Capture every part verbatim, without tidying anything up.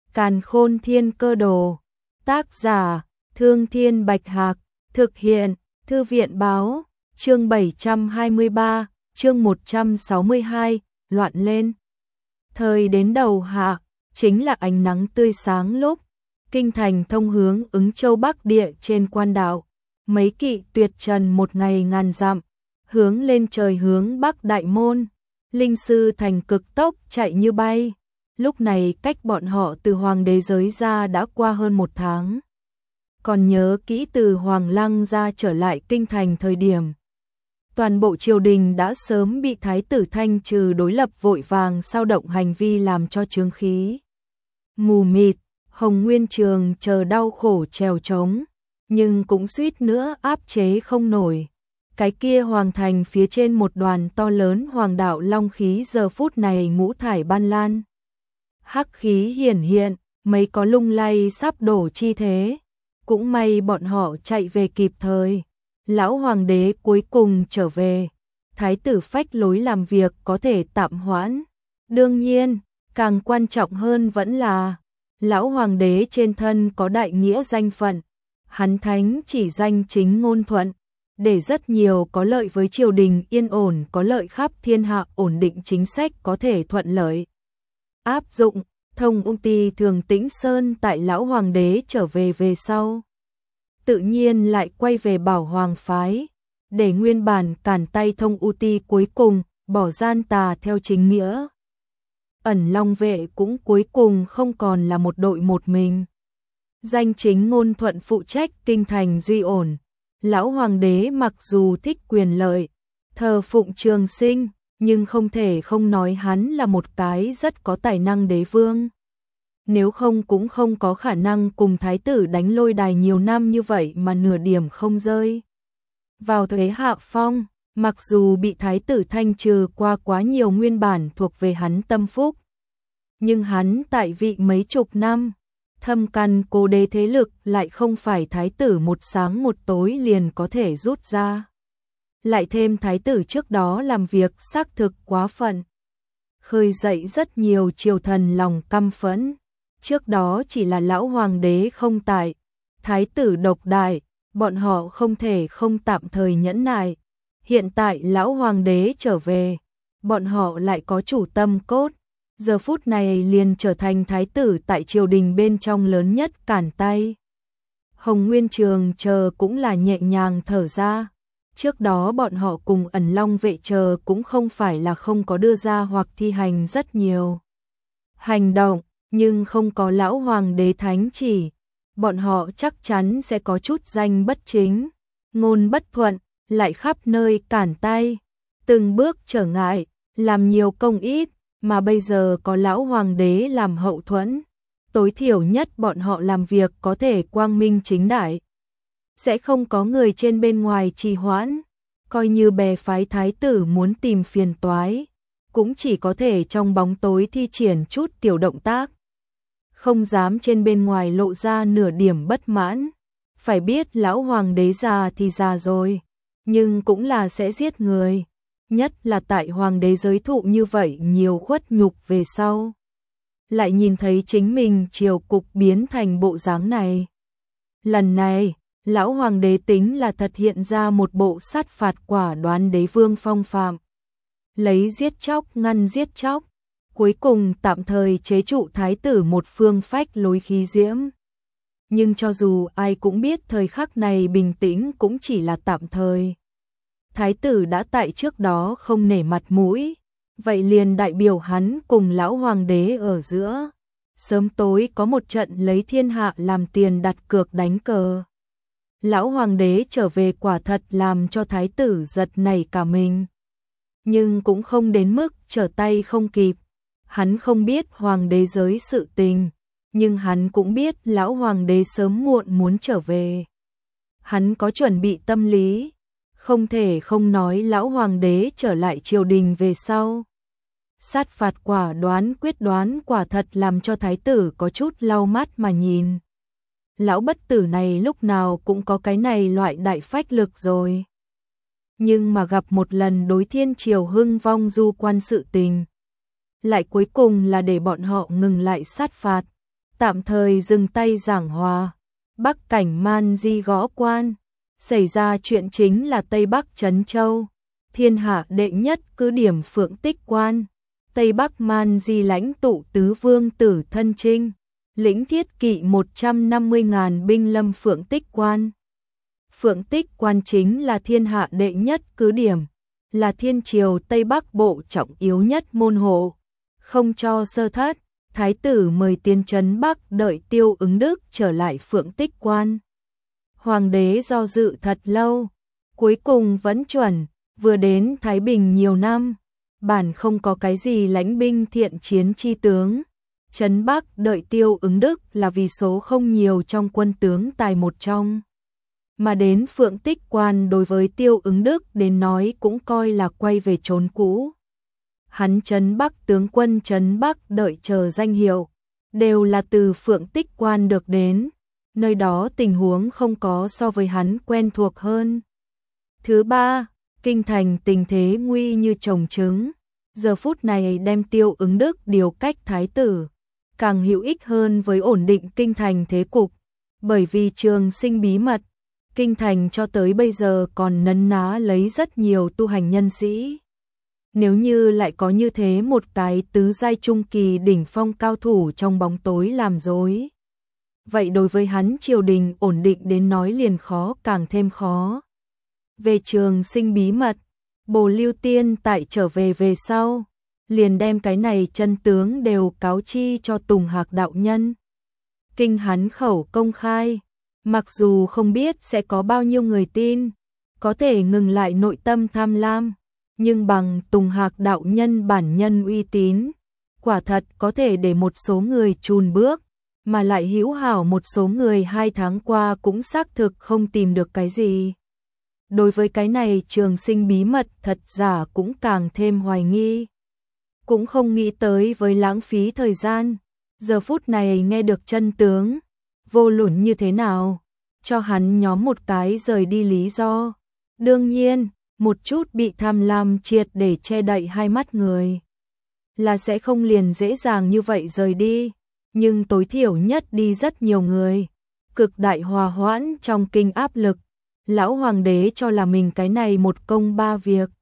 Càn Khôn Thiên Cơ Đồ. Tác giả: Thương Thiên Bạch Hạc. Thực hiện: Thư viện Báo. Chương bảy trăm hai mươi ba, chương một trăm sáu mươi hai, loạn lên. Thời đến đầu hạ, chính là ánh nắng tươi sáng lúc kinh thành thông hướng Ứng Châu Bắc Địa trên quan đạo. Mấy kỵ tuyệt trần một ngày ngàn dặm, hướng lên trời hướng Bắc Đại Môn. Linh sư thành cực tốc chạy như bay. Lúc này cách bọn họ từ Hoàng đế giới ra đã qua hơn một tháng. Còn nhớ kỹ từ Hoàng Lăng ra trở lại kinh thành thời điểm. Toàn bộ triều đình đã sớm bị thái tử thanh trừ đối lập vội vàng sao động hành vi làm cho chướng khí. Mù mịt, Hồng Nguyên Trường chờ đau khổ trèo trống, nhưng cũng suýt nữa áp chế không nổi. Cái kia hoàng thành phía trên một đoàn to lớn hoàng đạo long khí giờ phút này ngũ thải ban lan. Hắc khí hiển hiện, mấy có lung lay sắp đổ chi thế. Cũng may bọn họ chạy về kịp thời. Lão hoàng đế cuối cùng trở về. Thái tử phách lối làm việc có thể tạm hoãn. Đương nhiên, càng quan trọng hơn vẫn là lão hoàng đế trên thân có đại nghĩa danh phận. Hắn thánh chỉ danh chính ngôn thuận, để rất nhiều có lợi với triều đình yên ổn, có lợi khắp thiên hạ ổn định chính sách có thể thuận lợi áp dụng. Thông ung ty thường Tĩnh Sơn tại lão hoàng đế trở về về sau, tự nhiên lại quay về Bảo Hoàng phái, để nguyên bản cản tay Thông u ty cuối cùng bỏ gian tà theo chính nghĩa. Ẩn Long vệ cũng cuối cùng không còn là một đội một mình. Danh chính ngôn thuận phụ trách kinh thành duy ổn. Lão hoàng đế mặc dù thích quyền lợi, thờ phụng Trường Sinh, nhưng không thể không nói hắn là một cái rất có tài năng đế vương. Nếu không cũng không có khả năng cùng thái tử đánh lôi đài nhiều năm như vậy mà nửa điểm không rơi vào thế hạ phong. Mặc dù bị thái tử thanh trừ qua quá nhiều nguyên bản thuộc về hắn tâm phúc, nhưng hắn tại vị mấy chục năm, thâm căn cố đế thế lực lại không phải thái tử một sáng một tối liền có thể rút ra. Lại thêm thái tử trước đó làm việc xác thực quá phận, khơi dậy rất nhiều triều thần lòng căm phẫn. Trước đó chỉ là lão hoàng đế không tại, thái tử độc đại, bọn họ không thể không tạm thời nhẫn nại. Hiện tại lão hoàng đế trở về, bọn họ lại có chủ tâm cốt, giờ phút này liền trở thành thái tử tại triều đình bên trong lớn nhất cản tay. Hồng Nguyên Trường chờ cũng là nhẹ nhàng thở ra. Trước đó bọn họ cùng Ẩn Long vệ chờ cũng không phải là không có đưa ra hoặc thi hành rất nhiều hành động, nhưng không có lão hoàng đế thánh chỉ, bọn họ chắc chắn sẽ có chút danh bất chính, ngôn bất thuận, lại khắp nơi cản tay, từng bước trở ngại, làm nhiều công ít, mà bây giờ có lão hoàng đế làm hậu thuẫn, tối thiểu nhất bọn họ làm việc có thể quang minh chính đại. Sẽ không có người trên bên ngoài trì hoãn, coi như bè phái thái tử muốn tìm phiền toái, cũng chỉ có thể trong bóng tối thi triển chút tiểu động tác. Không dám trên bên ngoài lộ ra nửa điểm bất mãn. Phải biết lão hoàng đế già thì già rồi, nhưng cũng là sẽ giết người. Nhất là tại hoàng đế giới thụ như vậy nhiều khuất nhục về sau. Lại nhìn thấy chính mình triều cục biến thành bộ dáng này. Lần này, lão hoàng đế tính là thật hiện ra một bộ sát phạt quả đoán đế vương phong phạm. Lấy giết chóc ngăn giết chóc, cuối cùng tạm thời chế trụ thái tử một phương phách lối khí diễm. Nhưng cho dù ai cũng biết thời khắc này bình tĩnh cũng chỉ là tạm thời. Thái tử đã tại trước đó không nể mặt mũi, vậy liền đại biểu hắn cùng lão hoàng đế ở giữa. Sớm tối có một trận lấy thiên hạ làm tiền đặt cược đánh cờ. Lão hoàng đế trở về quả thật làm cho thái tử giật nảy cả mình. Nhưng cũng không đến mức trở tay không kịp. Hắn không biết hoàng đế giới sự tình, nhưng hắn cũng biết lão hoàng đế sớm muộn muốn trở về. Hắn có chuẩn bị tâm lý, không thể không nói lão hoàng đế trở lại triều đình về sau. Sát phạt quả đoán quyết đoán quả thật làm cho thái tử có chút lau mắt mà nhìn. Lão bất tử này lúc nào cũng có cái này loại đại phách lực rồi. Nhưng mà gặp một lần đối thiên triều hưng vong du quan sự tình, lại cuối cùng là để bọn họ ngừng lại sát phạt. tạm thời dừng tay giảng hòa. Bắc cảnh Man Di gõ quan, xảy ra chuyện chính là Tây Bắc Trấn Châu, thiên hạ đệ nhất cứ điểm Phượng Tích Quan. Tây Bắc Man Di lãnh tụ tứ vương tử Thân Trinh, lĩnh thiết kỵ một trăm năm mươi ngàn binh lâm Phượng Tích Quan. Phượng Tích Quan chính là thiên hạ đệ nhất cứ điểm, là thiên triều Tây Bắc bộ trọng yếu nhất môn hộ. Không cho sơ thất, thái tử mời tiến trấn Bắc đợi Tiêu Ứng Đức trở lại Phượng Tích Quan. Hoàng đế do dự thật lâu, cuối cùng vẫn chuẩn, vừa đến Thái Bình nhiều năm, bản không có cái gì lãnh binh thiện chiến chi tướng. Trấn Bắc đợi Tiêu Ứng Đức là vì số không nhiều trong quân tướng tài một trong. Mà đến Phượng Tích Quan đối với Tiêu Ứng Đức đến nói cũng coi là quay về chốn cũ. Hắn Trấn Bắc tướng quân Trấn Bắc đợi chờ danh hiệu, đều là từ Phượng Tích Quan được đến, nơi đó tình huống không có so với hắn quen thuộc hơn. Thứ ba, kinh thành tình thế nguy như trồng trứng, giờ phút này đem Tiêu Ứng Đức điều cách thái tử, càng hữu ích hơn với ổn định kinh thành thế cục, bởi vì Trường Sinh bí mật, kinh thành cho tới bây giờ còn nấn ná lấy rất nhiều tu hành nhân sĩ. Nếu như lại có như thế một cái tứ giai trung kỳ đỉnh phong cao thủ trong bóng tối làm dối, vậy đối với hắn triều đình ổn định đến nói liền khó càng thêm khó. Về Trường Sinh bí mật, Bồ Lưu Tiên tại trở về về sau, liền đem cái này chân tướng đều cáo chi cho Tùng Hạc đạo nhân. Kinh hắn khẩu công khai, mặc dù không biết sẽ có bao nhiêu người tin, có thể ngừng lại nội tâm tham lam, nhưng bằng Tùng Hạc đạo nhân bản nhân uy tín, quả thật có thể để một số người chùn bước, mà lại hữu hảo một số người hai tháng qua cũng xác thực không tìm được cái gì. Đối với cái này Trường Sinh bí mật thật giả cũng càng thêm hoài nghi. Cũng không nghĩ tới với lãng phí thời gian, giờ phút này nghe được chân tướng, vô luận như thế nào, cho hắn nhóm một cái rời đi lý do. Đương nhiên, một chút bị tham lam triệt để che đậy hai mắt người, là sẽ không liền dễ dàng như vậy rời đi, nhưng tối thiểu nhất đi rất nhiều người, cực đại hòa hoãn trong kinh áp lực. Lão hoàng đế cho là mình cái này một công ba việc.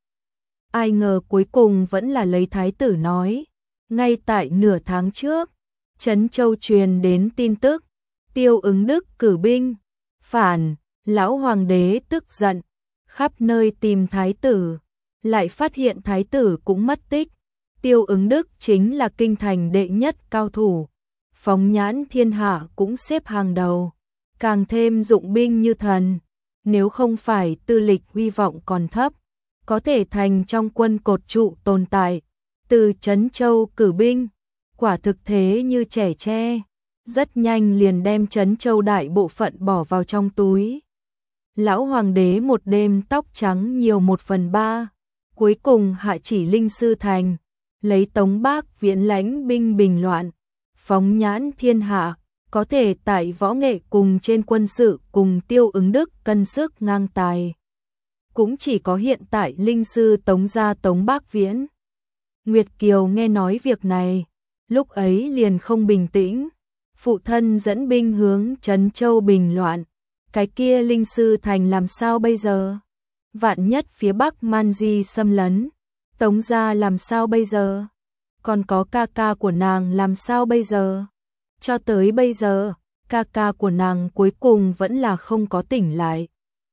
Ai ngờ cuối cùng vẫn là lấy thái tử nói. Ngay tại nửa tháng trước, Trấn Châu truyền đến tin tức, Tiêu Ứng Đức cử binh, phản, lão hoàng đế tức giận, khắp nơi tìm thái tử, lại phát hiện thái tử cũng mất tích. Tiêu Ứng Đức chính là kinh thành đệ nhất cao thủ, phóng nhãn thiên hạ cũng xếp hàng đầu, càng thêm dụng binh như thần. Nếu không phải tư lịch hy vọng còn thấp, có thể thành trong quân cột trụ tồn tại, từ Trấn Châu cử binh, quả thực thế như trẻ tre, rất nhanh liền đem Trấn Châu đại bộ phận bỏ vào trong túi. Lão hoàng đế một đêm tóc trắng nhiều một phần ba, cuối cùng hạ chỉ Linh Sư Thành, lấy Tống Bác Viễn lãnh binh bình loạn, phóng nhãn thiên hạ. Có thể tại võ nghệ cùng trên quân sự cùng Tiêu Ứng Đức cân sức ngang tài. Cũng chỉ có hiện tại Linh Sư Tống gia Tống Bác Viễn. Nguyệt Kiều nghe nói việc này, lúc ấy liền không bình tĩnh. Phụ thân dẫn binh hướng Trấn Châu bình loạn. Cái kia Linh Sư Thành làm sao bây giờ? Vạn nhất phía Bắc Man Di xâm lấn, Tống gia làm sao bây giờ? Còn có ca ca của nàng làm sao bây giờ? Cho tới bây giờ, ca ca của nàng cuối cùng vẫn là không có tỉnh lại.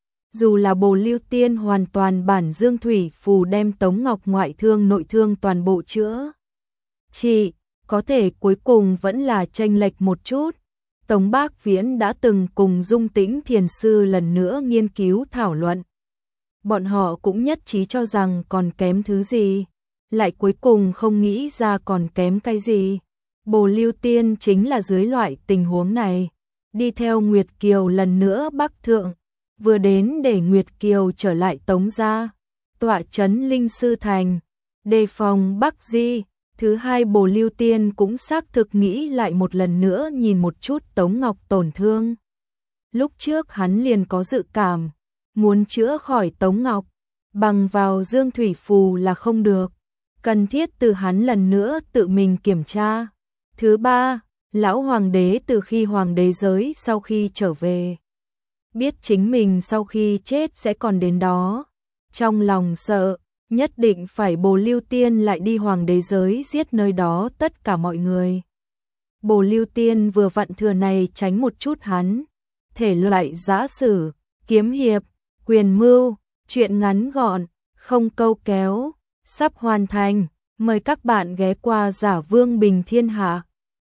Dù là Bồ Lưu Tiên hoàn toàn bản dương thủy phù đem Tống Ngọc ngoại thương nội thương toàn bộ chữa trị, có thể cuối cùng vẫn là chênh lệch một chút. Tống Bác Viễn đã từng cùng Dung Tĩnh Thiền Sư lần nữa nghiên cứu thảo luận. Bọn họ cũng nhất trí cho rằng còn kém thứ gì, lại cuối cùng không nghĩ ra còn kém cái gì. Bồ Lưu Tiên chính là dưới loại tình huống này, đi theo Nguyệt Kiều lần nữa Bắc Thượng, vừa đến để Nguyệt Kiều trở lại Tống gia, tọa trấn Linh Sư Thành, đề phòng Bắc Di. Thứ hai, Bồ Lưu Tiên cũng xác thực nghĩ lại một lần nữa nhìn một chút Tống Ngọc tổn thương. Lúc trước hắn liền có dự cảm, muốn chữa khỏi Tống Ngọc, bằng vào dương thủy phù là không được, cần thiết từ hắn lần nữa tự mình kiểm tra. Thứ ba, Lão hoàng đế từ khi hoàng đế giới sau khi trở về, biết chính mình sau khi chết sẽ còn đến đó, trong lòng sợ, nhất định phải Bồ Lưu Tiên lại đi hoàng đế giới giết nơi đó tất cả mọi người. Bồ Lưu Tiên vừa vặn thừa này tránh một chút hắn, thể loại giã sử, kiếm hiệp, quyền mưu, chuyện ngắn gọn, không câu kéo, sắp hoàn thành, mời các bạn ghé qua Giả Vương Bình Thiên Hạ.